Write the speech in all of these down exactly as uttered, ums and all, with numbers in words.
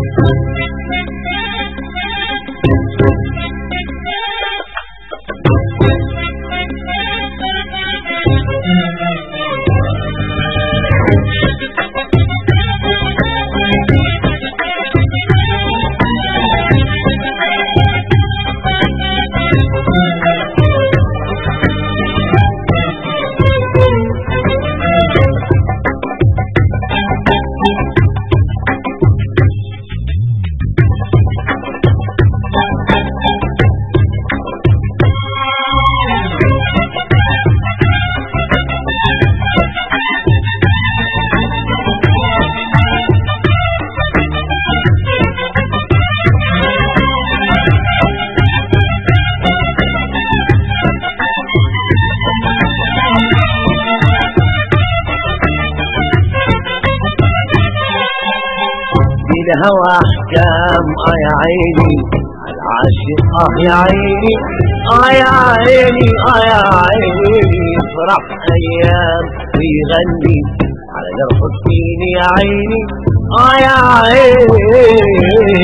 الهوى احكام اه يا عيني العاشق اه يا عيني اه يا عيني اه يا عيني يفرح ايام ويغني على جرح سنين يا عيني اه يا عيني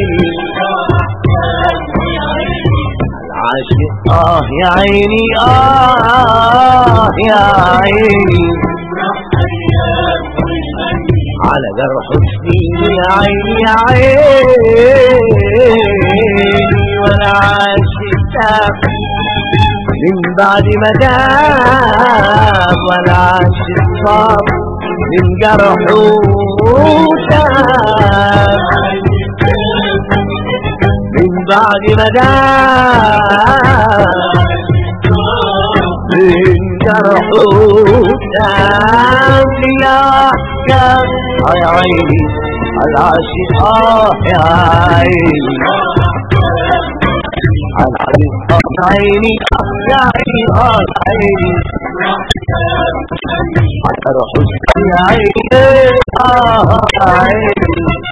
العاشق اه يا عيني اه يا عيني على جرح سنين يا عيني يا عيني وانا عاشق من بعد ما دام ولا عاشق صاب من جرحه شاب من بعد ما دام من جرحه شاب يا كام يا عيني العاشق اه يا عيني العاشق اه يا عيني يا عيني اه يا عيني على روح يا عيني اه يا عيني